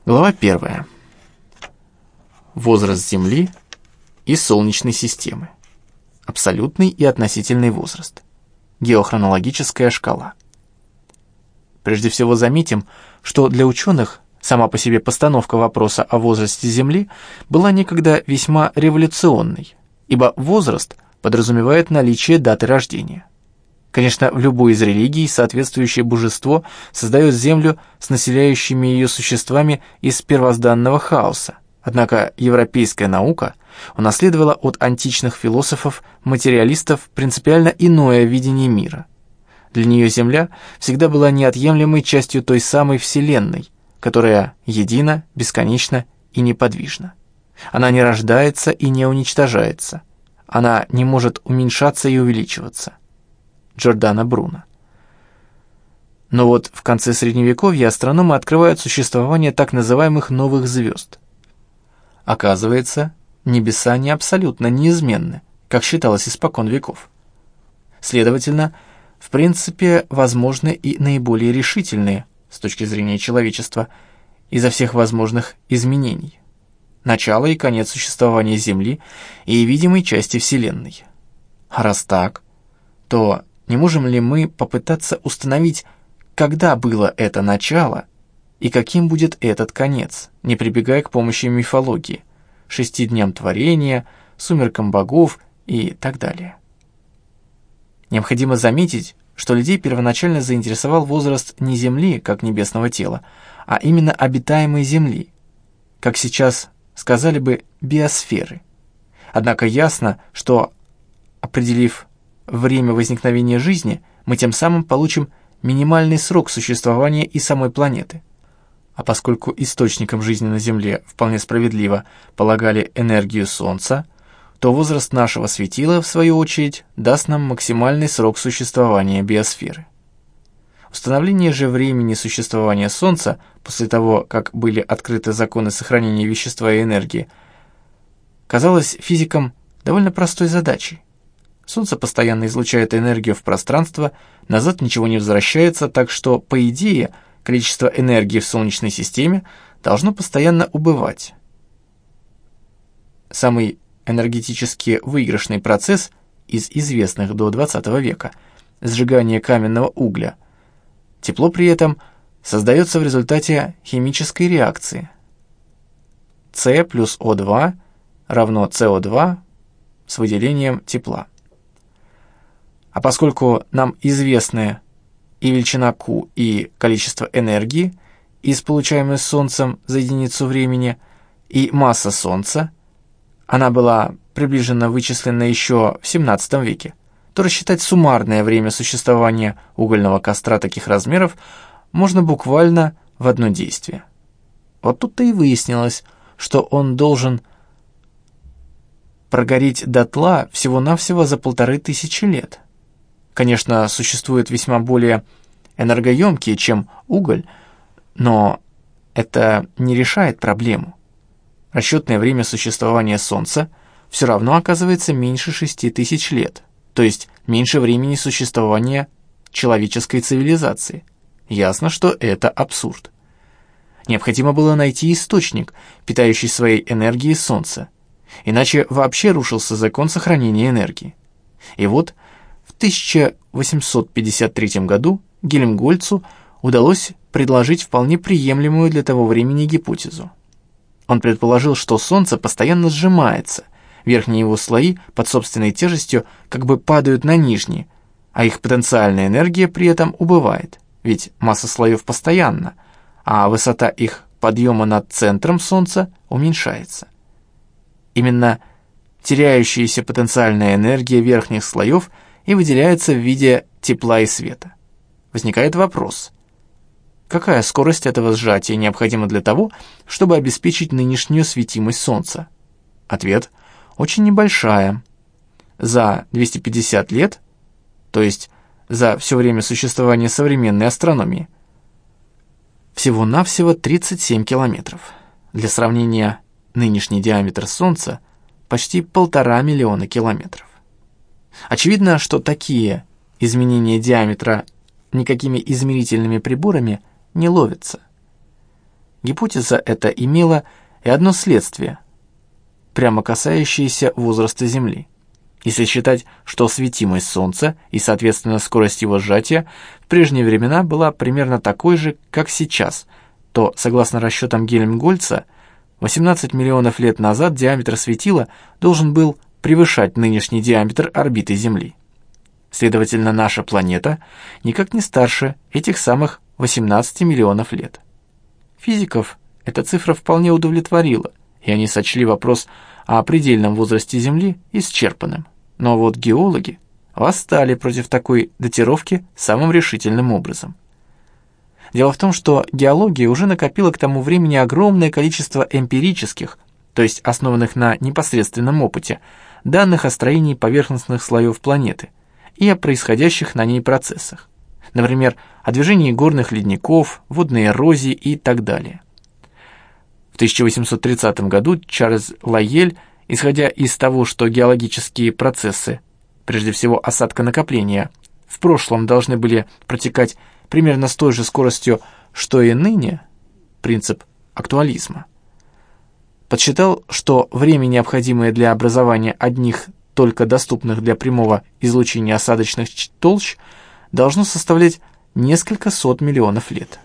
Глава 1. Возраст Земли и Солнечной системы. Абсолютный и относительный возраст. Геохронологическая шкала. Прежде всего заметим, что для ученых сама по себе постановка вопроса о возрасте Земли была некогда весьма революционной, ибо возраст подразумевает наличие даты рождения. Конечно, в любой из религий соответствующее божество создает Землю с населяющими ее существами из первозданного хаоса. Однако европейская наука унаследовала от античных философов-материалистов принципиально иное видение мира. Для нее Земля всегда была неотъемлемой частью той самой Вселенной, которая едина, бесконечна и неподвижна. Она не рождается и не уничтожается. Она не может уменьшаться и увеличиваться. Джордано Бруно. Но вот в конце Средневековья астрономы открывают существование так называемых новых звезд. Оказывается, небеса не абсолютно неизменны, как считалось испокон веков. Следовательно, в принципе, возможны и наиболее решительные, с точки зрения человечества, изо всех возможных изменений. Начало и конец существования Земли и видимой части Вселенной. А раз так, то не можем ли мы попытаться установить, когда было это начало и каким будет этот конец, не прибегая к помощи мифологии, 6 дням творения, сумеркам богов и так далее? Необходимо заметить, что людей первоначально заинтересовал возраст не Земли, как небесного тела, а именно обитаемой Земли, как сейчас сказали бы, биосферы. Однако ясно, что, определив время возникновения жизни, мы тем самым получим минимальный срок существования и самой планеты. А поскольку источником жизни на Земле вполне справедливо полагали энергию Солнца, то возраст нашего светила, в свою очередь, даст нам максимальный срок существования биосферы. Установление же времени существования Солнца, после того, как были открыты законы сохранения вещества и энергии, казалось физикам довольно простой задачей. Солнце постоянно излучает энергию в пространство, назад ничего не возвращается, так что, по идее, количество энергии в Солнечной системе должно постоянно убывать. Самый энергетически выигрышный процесс из известных до XX века – сжигание каменного угля. Тепло при этом создается в результате химической реакции. С плюс О2 равно СО2 с выделением тепла. А поскольку нам известны и величина Q, и количество энергии, из получаемой Солнцем за единицу времени, и масса Солнца, она была приближенно вычислена еще в XVII веке, то рассчитать суммарное время существования угольного костра таких размеров можно буквально в одно действие. Вот тут-то и выяснилось, что он должен прогореть дотла всего-навсего за 1500 лет. Конечно, существуют весьма более энергоемкие, чем уголь, но это не решает проблему. Расчетное время существования Солнца все равно оказывается меньше 6000 лет, то есть меньше времени существования человеческой цивилизации. Ясно, что это абсурд. Необходимо было найти источник, питающий своей энергией Солнце, иначе вообще рушился закон сохранения энергии. И вот в 1853 году Гельмгольцу удалось предложить вполне приемлемую для того времени гипотезу. Он предположил, что Солнце постоянно сжимается, верхние его слои под собственной тяжестью как бы падают на нижние, а их потенциальная энергия при этом убывает, ведь масса слоев постоянна, а высота их подъема над центром Солнца уменьшается. Именно теряющаяся потенциальная энергия верхних слоев и выделяется в виде тепла и света. Возникает вопрос: какая скорость этого сжатия необходима для того, чтобы обеспечить нынешнюю светимость Солнца? Ответ – очень небольшая. За 250 лет, то есть за все время существования современной астрономии, всего-навсего 37 километров. Для сравнения, нынешний диаметр Солнца – почти 1,5 миллиона километров. Очевидно, что такие изменения диаметра никакими измерительными приборами не ловятся. Гипотеза эта имела и одно следствие, прямо касающееся возраста Земли. Если считать, что светимость Солнца и, соответственно, скорость его сжатия в прежние времена была примерно такой же, как сейчас, то, согласно расчетам Гельмгольца, 18 миллионов лет назад диаметр светила должен был превышать нынешний диаметр орбиты Земли. Следовательно, наша планета никак не старше этих самых 18 миллионов лет. Физиков эта цифра вполне удовлетворила, и они сочли вопрос о предельном возрасте Земли исчерпанным. Но вот геологи восстали против такой датировки самым решительным образом. Дело в том, что геология уже накопила к тому времени огромное количество эмпирических, то есть основанных на непосредственном опыте, данных о строении поверхностных слоев планеты и о происходящих на ней процессах. Например, о движении горных ледников, водной эрозии и так далее. В 1830 году Чарльз Лайель, исходя из того, что геологические процессы, прежде всего осадконакопления, в прошлом должны были протекать примерно с той же скоростью, что и ныне, принцип актуализма, подсчитал, что время, необходимое для образования одних только доступных для прямого излучения осадочных толщ, должно составлять несколько сот миллионов лет.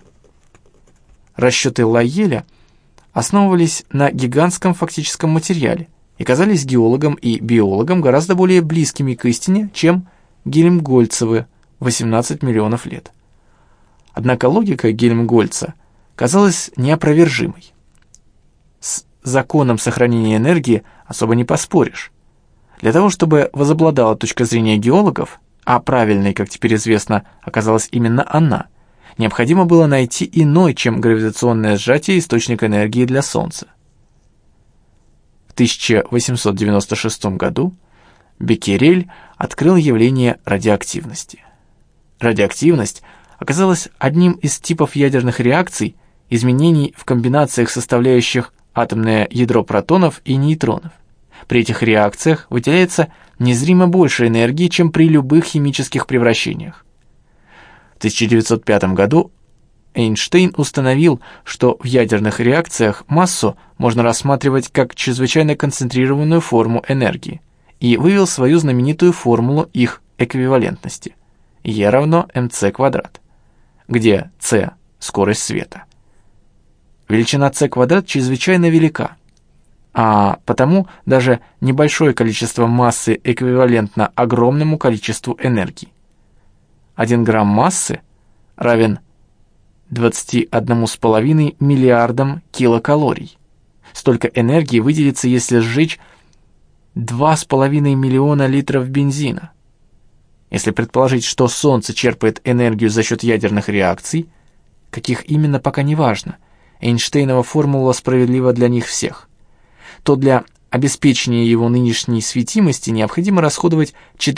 Расчеты Лайеля основывались на гигантском фактическом материале и казались геологам и биологам гораздо более близкими к истине, чем гельмгольцевы 18 миллионов лет. Однако логика Гельмгольца казалась неопровержимой. С законом сохранения энергии особо не поспоришь. Для того, чтобы возобладала точка зрения геологов, а правильной, как теперь известно, оказалась именно она, необходимо было найти иной, чем гравитационное сжатие, источник энергии для Солнца. В 1896 году Беккерель открыл явление радиоактивности. Радиоактивность оказалась одним из типов ядерных реакций, изменений в комбинациях составляющих атомное ядро протонов и нейтронов. При этих реакциях выделяется незримо больше энергии, чем при любых химических превращениях. В 1905 году Эйнштейн установил, что в ядерных реакциях массу можно рассматривать как чрезвычайно концентрированную форму энергии, и вывел свою знаменитую формулу их эквивалентности E равно mc², где c – скорость света. Величина c² чрезвычайно велика, а потому даже небольшое количество массы эквивалентно огромному количеству энергии. 1 грамм массы равен 21,5 миллиардам килокалорий. Столько энергии выделится, если сжечь 2,5 миллиона литров бензина. Если предположить, что Солнце черпает энергию за счет ядерных реакций, каких именно пока не важно, Эйнштейнова формула справедлива для них всех, то для обеспечения его нынешней светимости необходимо расходовать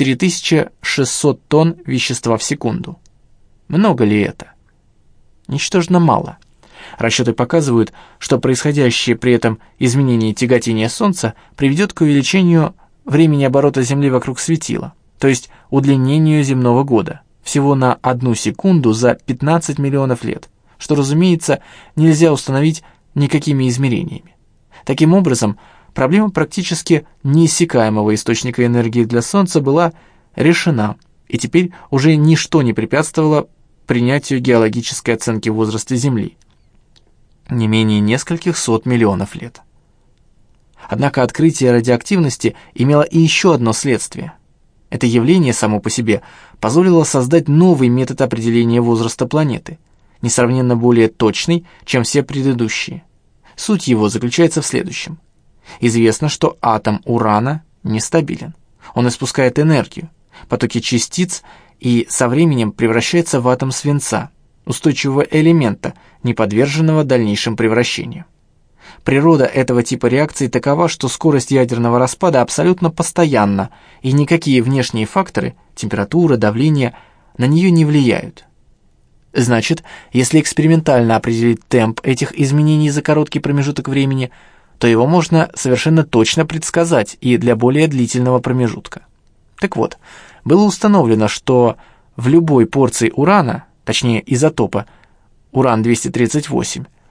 4600 тонн вещества в секунду. Много ли это? Ничтожно мало. Расчеты показывают, что происходящее при этом изменение тяготения Солнца приведет к увеличению времени оборота Земли вокруг светила, то есть удлинению земного года, всего на 1 секунду за 15 миллионов лет, что, разумеется, нельзя установить никакими измерениями. Таким образом, проблема практически неиссякаемого источника энергии для Солнца была решена, и теперь уже ничто не препятствовало принятию геологической оценки возраста Земли, не менее нескольких сот миллионов лет. Однако открытие радиоактивности имело и еще одно следствие. Это явление само по себе позволило создать новый метод определения возраста планеты, несравненно более точный, чем все предыдущие. Суть его заключается в следующем. Известно, что атом урана нестабилен. Он испускает энергию, потоки частиц, и со временем превращается в атом свинца, устойчивого элемента, не подверженного дальнейшим превращениям. Природа этого типа реакции такова, что скорость ядерного распада абсолютно постоянна, и никакие внешние факторы, температура, давление, на нее не влияют. Значит, если экспериментально определить темп этих изменений за короткий промежуток времени, то его можно совершенно точно предсказать и для более длительного промежутка. Так вот, было установлено, что в любой порции урана, точнее изотопа уран-238,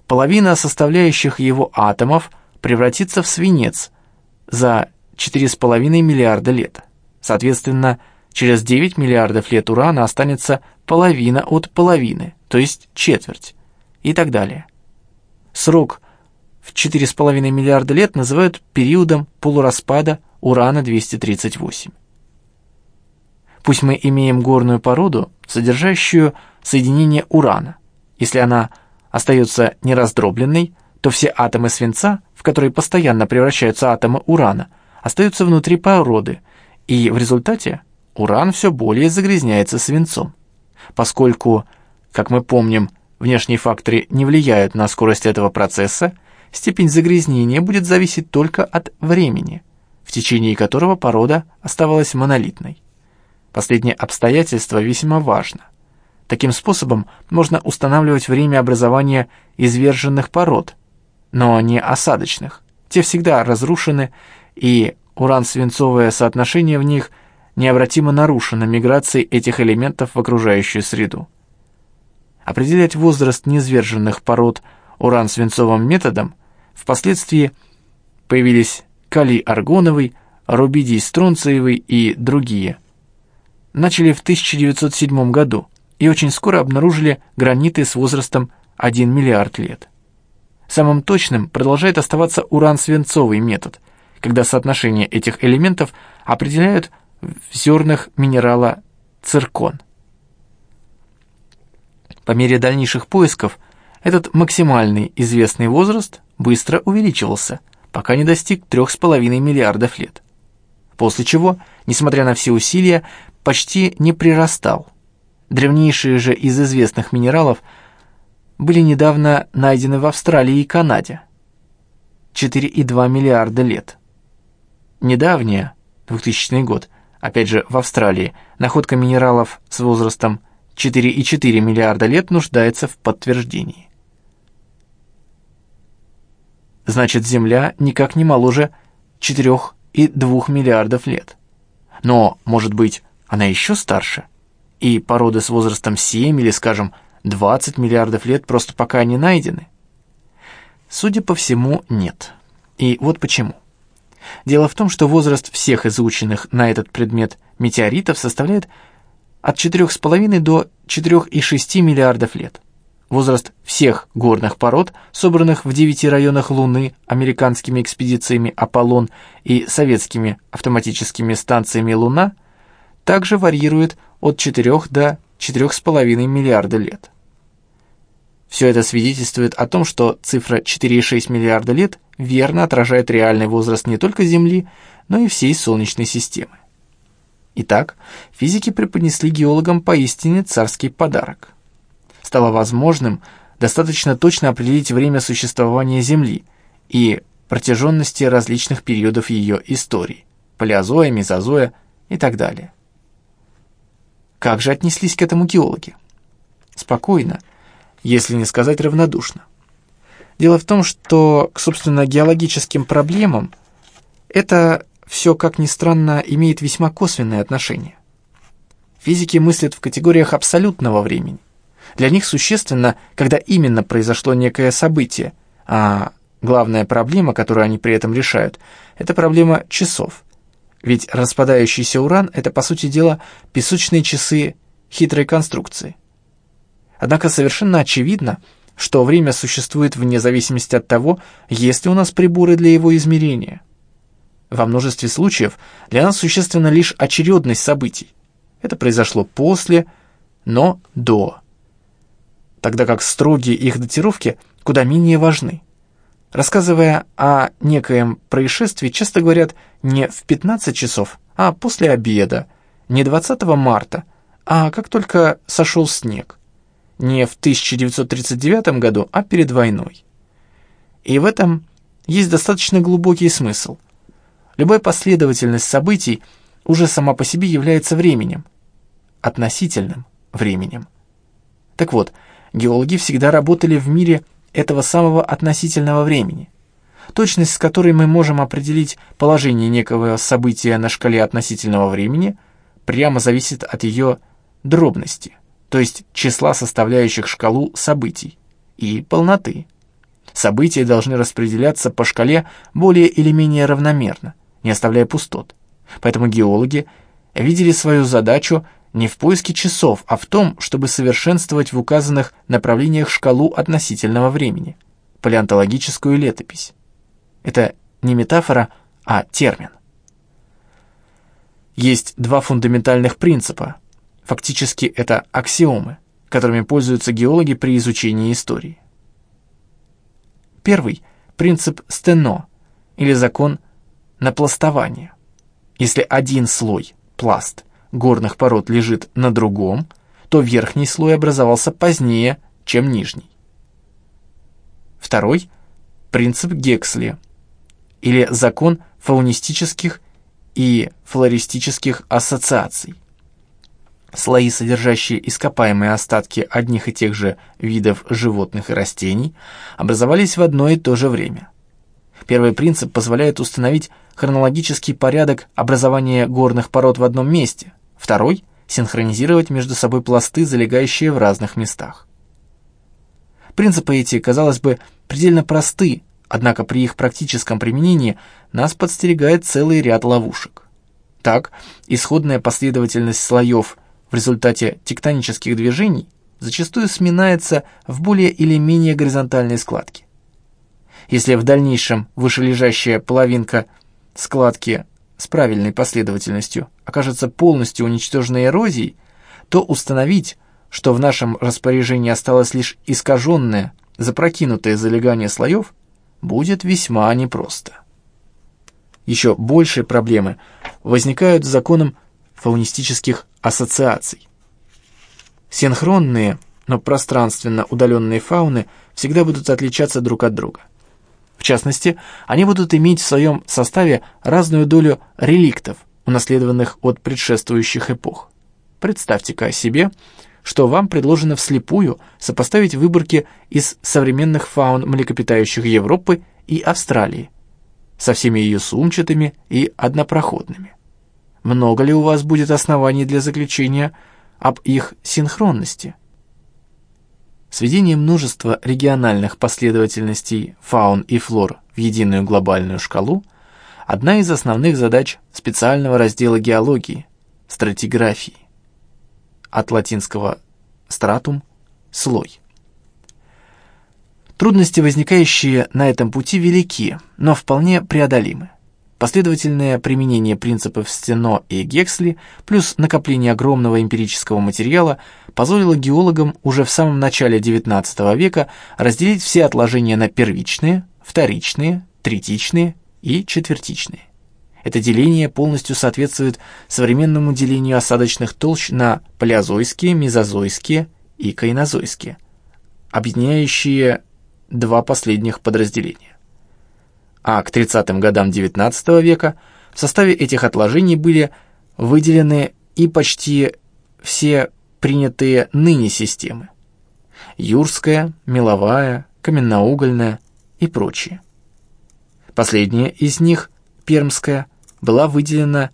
половина составляющих его атомов превратится в свинец за 4,5 миллиарда лет. Соответственно, через 9 миллиардов лет урана останется половина от половины, то есть четверть, и так далее. Срок в 4,5 миллиарда лет называют периодом полураспада урана-238. Пусть мы имеем горную породу, содержащую соединение урана. Если она остается нераздробленной, то все атомы свинца, в которые постоянно превращаются атомы урана, остаются внутри породы, и в результате уран все более загрязняется свинцом. Поскольку, как мы помним, внешние факторы не влияют на скорость этого процесса, степень загрязнения будет зависеть только от времени, в течение которого порода оставалась монолитной. Последнее обстоятельство весьма важно. Таким способом можно устанавливать время образования изверженных пород, но не осадочных. Те всегда разрушены, и уран-свинцовое соотношение в них необратимо нарушено миграцией этих элементов в окружающую среду. Определять возраст неизверженных пород уран-свинцовым методом впоследствии появились калий-аргоновый, рубидий-стронциевый и другие. Начали в 1907 году и очень скоро обнаружили граниты с возрастом 1 миллиард лет. Самым точным продолжает оставаться уран-свинцовый метод, когда соотношение этих элементов определяют в зернах минерала циркон. По мере дальнейших поисков этот максимальный известный возраст быстро увеличивался, пока не достиг 3,5 миллиардов лет. После чего, несмотря на все усилия, почти не прирастал. Древнейшие же из известных минералов были недавно найдены в Австралии и Канаде. 4,2 миллиарда лет. Недавняя, 2000 год, опять же в Австралии, находка минералов с возрастом 4,4 миллиарда лет нуждается в подтверждении. Значит, Земля никак не моложе 4,2 миллиардов лет. Но, может быть, она еще старше? И породы с возрастом 7 или, скажем, 20 миллиардов лет просто пока не найдены? Судя по всему, нет. И вот почему. Дело в том, что возраст всех изученных на этот предмет метеоритов составляет от 4,5 до 4,6 миллиардов лет. Возраст всех горных пород, собранных в 9 районах Луны американскими экспедициями «Аполлон» и советскими автоматическими станциями «Луна», также варьирует от 4 до 4,5 миллиарда лет. Все это свидетельствует о том, что цифра 4,6 миллиарда лет верно отражает реальный возраст не только Земли, но и всей Солнечной системы. Итак, физики преподнесли геологам поистине царский подарок. Стало возможным достаточно точно определить время существования Земли и протяженности различных периодов ее истории – палеозоя, мезозоя и так далее. Как же отнеслись к этому геологи? Спокойно, если не сказать равнодушно. Дело в том, что к, собственно, геологическим проблемам это все, как ни странно, имеет весьма косвенное отношение. Физики мыслят в категориях абсолютного времени. Для них существенно, когда именно произошло некое событие, а главная проблема, которую они при этом решают, это проблема часов. Ведь распадающийся уран – это, по сути дела, песочные часы хитрой конструкции. Однако совершенно очевидно, что время существует вне зависимости от того, есть ли у нас приборы для его измерения. Во множестве случаев для нас существенна лишь очередность событий. Это произошло после, но до. Тогда как строгие их датировки куда менее важны. Рассказывая о некоем происшествии, часто говорят не в 15 часов, а после обеда, не 20 марта, а как только сошел снег, не в 1939 году, а перед войной. И в этом есть достаточно глубокий смысл. Любая последовательность событий уже сама по себе является временем, относительным временем. Так вот, геологи всегда работали в мире этого самого относительного времени. Точность, с которой мы можем определить положение некого события на шкале относительного времени, прямо зависит от ее дробности, то есть числа составляющих шкалу событий, и полноты. События должны распределяться по шкале более или менее равномерно, не оставляя пустот. Поэтому геологи видели свою задачу не в поиске часов, а в том, чтобы совершенствовать в указанных направлениях шкалу относительного времени, палеонтологическую летопись. Это не метафора, а термин. Есть два фундаментальных принципа. Фактически это аксиомы, которыми пользуются геологи при изучении истории. Первый – принцип Стено, или закон напластования. Если один слой, пласт, горных пород лежит на другом, то верхний слой образовался позднее, чем нижний. Второй – принцип Гексли, или закон фаунистических и флористических ассоциаций. Слои, содержащие ископаемые остатки одних и тех же видов животных и растений, образовались в одно и то же время. Первый принцип позволяет установить хронологический порядок образования горных пород в одном месте, второй – синхронизировать между собой пласты, залегающие в разных местах. Принципы эти, казалось бы, предельно просты, однако при их практическом применении нас подстерегает целый ряд ловушек. Так, исходная последовательность слоев в результате тектонических движений зачастую сминается в более или менее горизонтальные складки. Если в дальнейшем вышележащая половинка складки с правильной последовательностью окажется полностью уничтоженной эрозией, то установить, что в нашем распоряжении осталось лишь искаженное, запрокинутое залегание слоев, будет весьма непросто. Еще большие проблемы возникают с законом фаунистических ассоциаций. Синхронные, но пространственно удаленные фауны всегда будут отличаться друг от друга. В частности, они будут иметь в своем составе разную долю реликтов, унаследованных от предшествующих эпох. Представьте-ка себе, что вам предложено вслепую сопоставить выборки из современных фаун млекопитающих Европы и Австралии со всеми ее сумчатыми и однопроходными. Много ли у вас будет оснований для заключения об их синхронности? Сведение множества региональных последовательностей фаун и флор в единую глобальную шкалу – одна из основных задач специального раздела геологии – стратиграфии, от латинского «stratum» – «слой». Трудности, возникающие на этом пути, велики, но вполне преодолимы. Последовательное применение принципов Стено и Гексли плюс накопление огромного эмпирического материала позволило геологам уже в самом начале XIX века разделить все отложения на первичные, вторичные, третичные и четвертичные. Это деление полностью соответствует современному делению осадочных толщ на палеозойские, мезозойские и кайнозойские, объединяющие два последних подразделения. А к 30-м годам XIX века в составе этих отложений были выделены и почти все принятые ныне системы – юрская, меловая, каменноугольная и прочие. Последняя из них, пермская, была выделена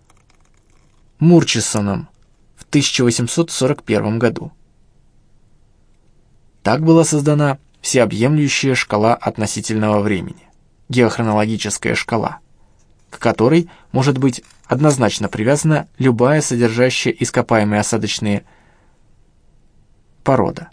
Мурчисоном в 1841 году. Так была создана всеобъемлющая шкала относительного времени, геохронологическая шкала, к которой может быть однозначно привязана любая содержащая ископаемые осадочные порода.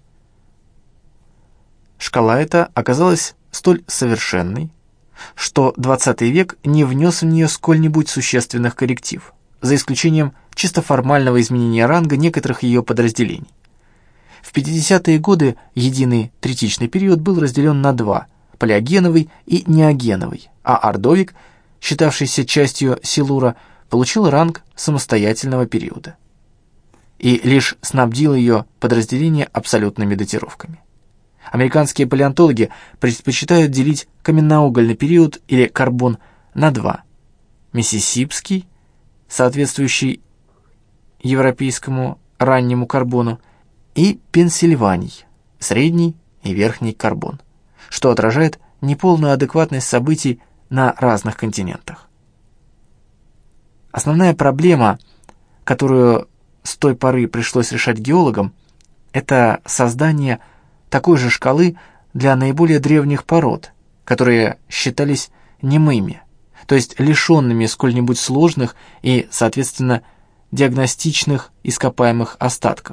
Шкала эта оказалась столь совершенной, что XX век не внес в нее сколь-нибудь существенных корректив, за исключением чисто формального изменения ранга некоторых ее подразделений. В 50-е годы единый третичный период был разделен на два – палеогеновый и неогеновый, а Ордовик, считавшийся частью Силура, получил ранг самостоятельного периода и лишь снабдил ее подразделение абсолютными датировками. Американские палеонтологи предпочитают делить каменноугольный период или карбон на два – миссисипский, соответствующий европейскому раннему карбону, и Пенсильваний, средний и верхний карбон, что отражает неполную адекватность событий на разных континентах. Основная проблема, которую с той поры пришлось решать геологам, это создание такой же шкалы для наиболее древних пород, которые считались немыми, то есть лишенными сколь-нибудь сложных и, соответственно, диагностичных ископаемых остатков.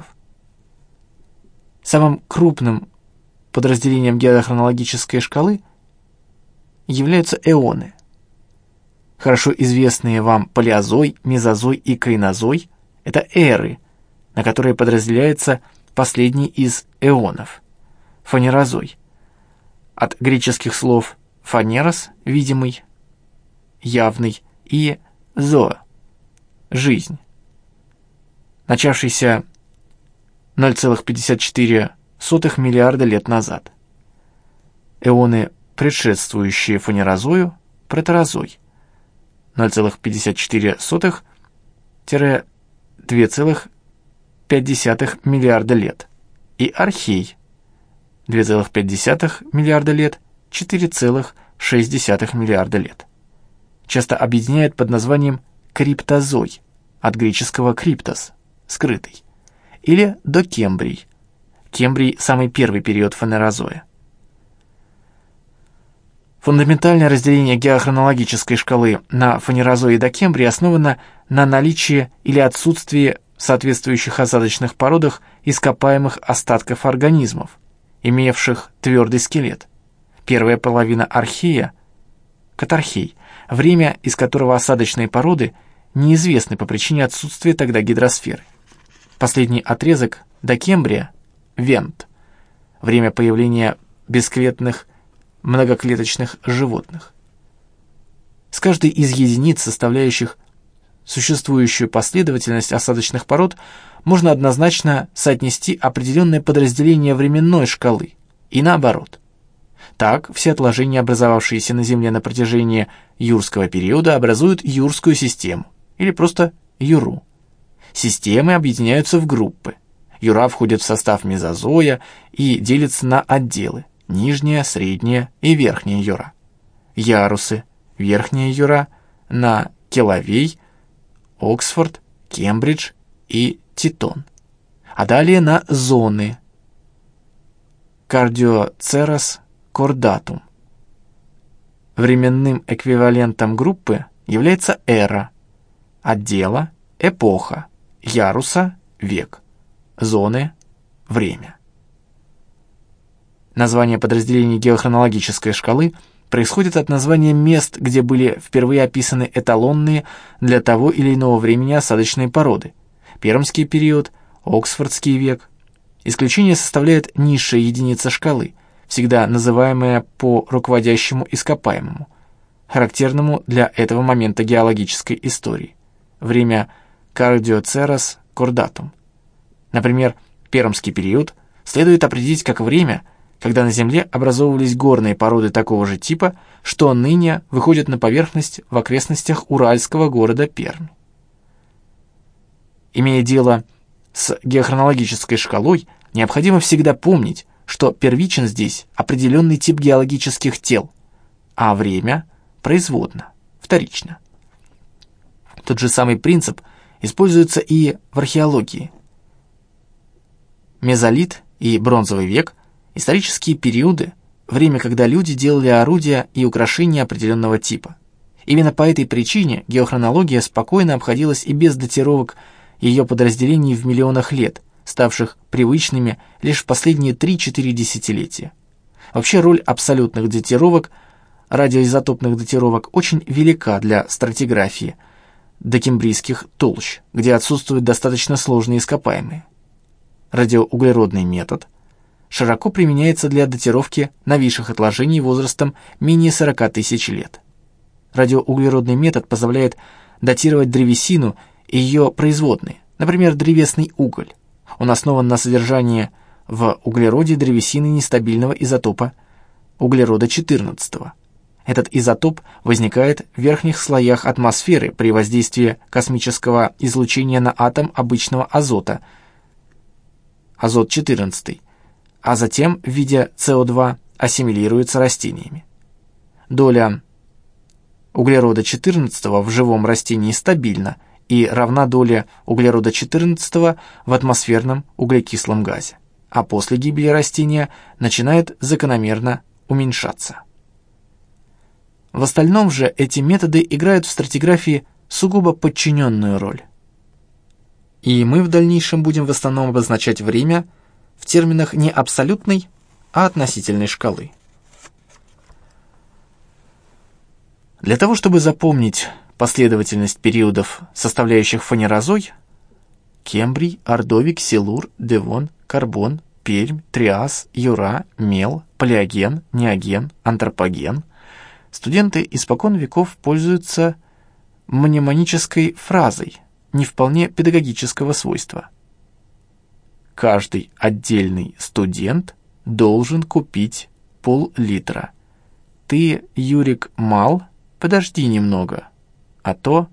Самым крупным подразделением геохронологической шкалы являются эоны. Хорошо известные вам палеозой, мезозой и кайнозой – это эры, на которые подразделяется последний из эонов – фанерозой. От греческих слов «фанерос» – видимый, явный, и «зоа» – жизнь. Начавшийся 0,54 миллиарда лет назад. Эоны, предшествующие фанерозою, протерозой, 0,54–2,5 миллиарда лет, и архей, 2,5 миллиарда лет, 4,6 миллиарда лет. Часто объединяют под названием криптозой, от греческого криптос – скрытый, или докембрий. Кембрий – самый первый период фанерозоя. Фундаментальное разделение геохронологической шкалы на фанерозой и докембрий основано на наличии или отсутствии в соответствующих осадочных породах ископаемых остатков организмов, имевших твердый скелет. Первая половина архея – катархей, время, из которого осадочные породы неизвестны по причине отсутствия тогда гидросферы. Последний отрезок докембрия – вент, время появления бесклетных многоклеточных животных. С каждой из единиц, составляющих существующую последовательность осадочных пород, можно однозначно соотнести определенное подразделение временной шкалы и наоборот. Так, все отложения, образовавшиеся на Земле на протяжении юрского периода, образуют юрскую систему, или просто юру. Системы объединяются в группы. Юра входит в состав мезозоя и делится на отделы: нижняя, средняя и верхняя юра. Ярусы: верхняя юра на Келовей, Оксфорд, Кембридж и Титон. А далее на зоны: Кардиоцерос, Кордатум. Временным эквивалентом группы является эра, отдела – эпоха, яруса – век, зоны – время. Название подразделений геохронологической шкалы происходит от названия мест, где были впервые описаны эталонные для того или иного времени осадочные породы. Пермский период, Оксфордский век. Исключение составляет низшая единица шкалы, всегда называемая по руководящему ископаемому, характерному для этого момента геологической истории. Время Кардиоцерос Кордатум. Например, Пермский период следует определить как время, когда на Земле образовывались горные породы такого же типа, что ныне выходят на поверхность в окрестностях уральского города Пермь. Имея дело с геохронологической шкалой, необходимо всегда помнить, что первичен здесь определенный тип геологических тел, а время производно, вторично. Тот же самый принцип используется и в археологии. Мезолит и бронзовый век – исторические периоды, время, когда люди делали орудия и украшения определенного типа. Именно по этой причине геохронология спокойно обходилась и без датировок ее подразделений в миллионах лет, ставших привычными лишь в последние 3-4 десятилетия. Вообще роль абсолютных датировок, радиоизотопных датировок, очень велика для стратиграфии докембрийских толщ, где отсутствуют достаточно сложные ископаемые. Радиоуглеродный метод широко применяется для датировки новейших отложений возрастом менее 40 тысяч лет. Радиоуглеродный метод позволяет датировать древесину и ее производные, например, древесный уголь. Он основан на содержании в углероде древесины нестабильного изотопа углерода-14. Этот изотоп возникает в верхних слоях атмосферы при воздействии космического излучения на атом обычного азота, азот-14, а затем в виде СО2 ассимилируется растениями. Доля углерода-14 в живом растении стабильна и равна доле углерода-14 в атмосферном углекислом газе. а после гибели растения начинает закономерно уменьшаться. В остальном же эти методы играют в стратиграфии сугубо подчиненную роль. И мы в дальнейшем будем в основном обозначать время в терминах не абсолютной, а относительной шкалы. Для того, чтобы запомнить последовательность периодов, составляющих фанерозой — Кембрий, Ордовик, Силур, Девон, Карбон, Пермь, Триас, Юра, Мел, Палеоген, Неоген, Антропоген — студенты испокон веков пользуются мнемонической фразой не вполне педагогического свойства. Каждый отдельный студент должен купить пол-литра. Ты, Юрик, мал, подожди немного, а то...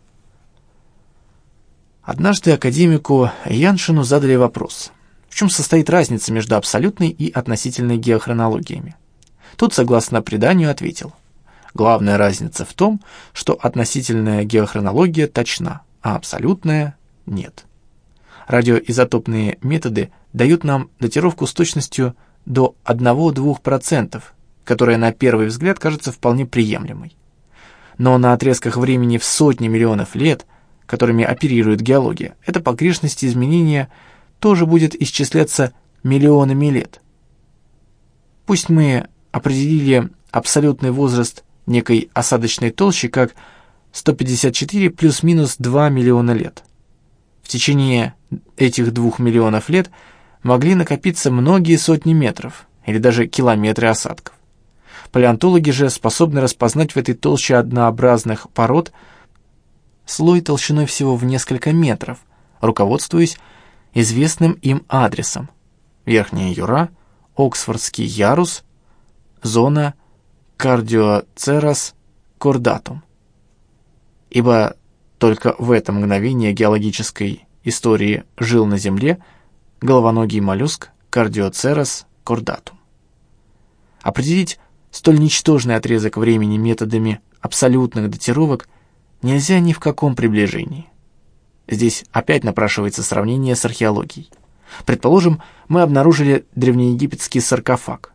Однажды академику Яншину задали вопрос, в чем состоит разница между абсолютной и относительной геохронологиями. Тот, согласно преданию, ответил: главная разница в том, что относительная геохронология точна, а абсолютная нет. Радиоизотопные методы дают нам датировку с точностью до 1-2%, которая на первый взгляд кажется вполне приемлемой. Но на отрезках времени в сотни миллионов лет, которыми оперирует геология, эта погрешность изменения тоже будет исчисляться миллионами лет. Пусть мы определили абсолютный возраст некой осадочной толщи как 154 плюс-минус 2 миллиона лет. В течение этих 2 миллионов лет могли накопиться многие сотни метров или даже километры осадков. Палеонтологи же способны распознать в этой толще однообразных пород слой толщиной всего в несколько метров, руководствуясь известным им адресом: Верхняя Юра, Оксфордский ярус, зона Кардиоцерас кордатум. Ибо только в это мгновение геологической истории жил на Земле головоногий моллюск Кардиоцерас кордатум. Определить столь ничтожный отрезок времени методами абсолютных датировок нельзя ни в каком приближении. Здесь опять напрашивается сравнение с археологией. Предположим, мы обнаружили древнеегипетский саркофаг.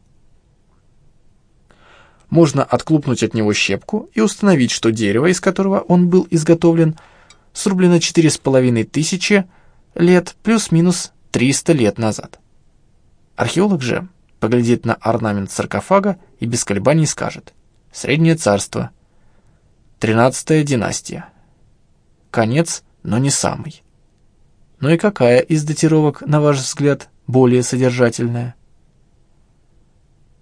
Можно отклупнуть от него щепку и установить, что дерево, из которого он был изготовлен, срублено 4500 лет плюс-минус 300 лет назад. Археолог же поглядит на орнамент саркофага и без колебаний скажет: Среднее царство, 13-я династия. Конец, но не самый. Ну и какая из датировок, на ваш взгляд, более содержательная?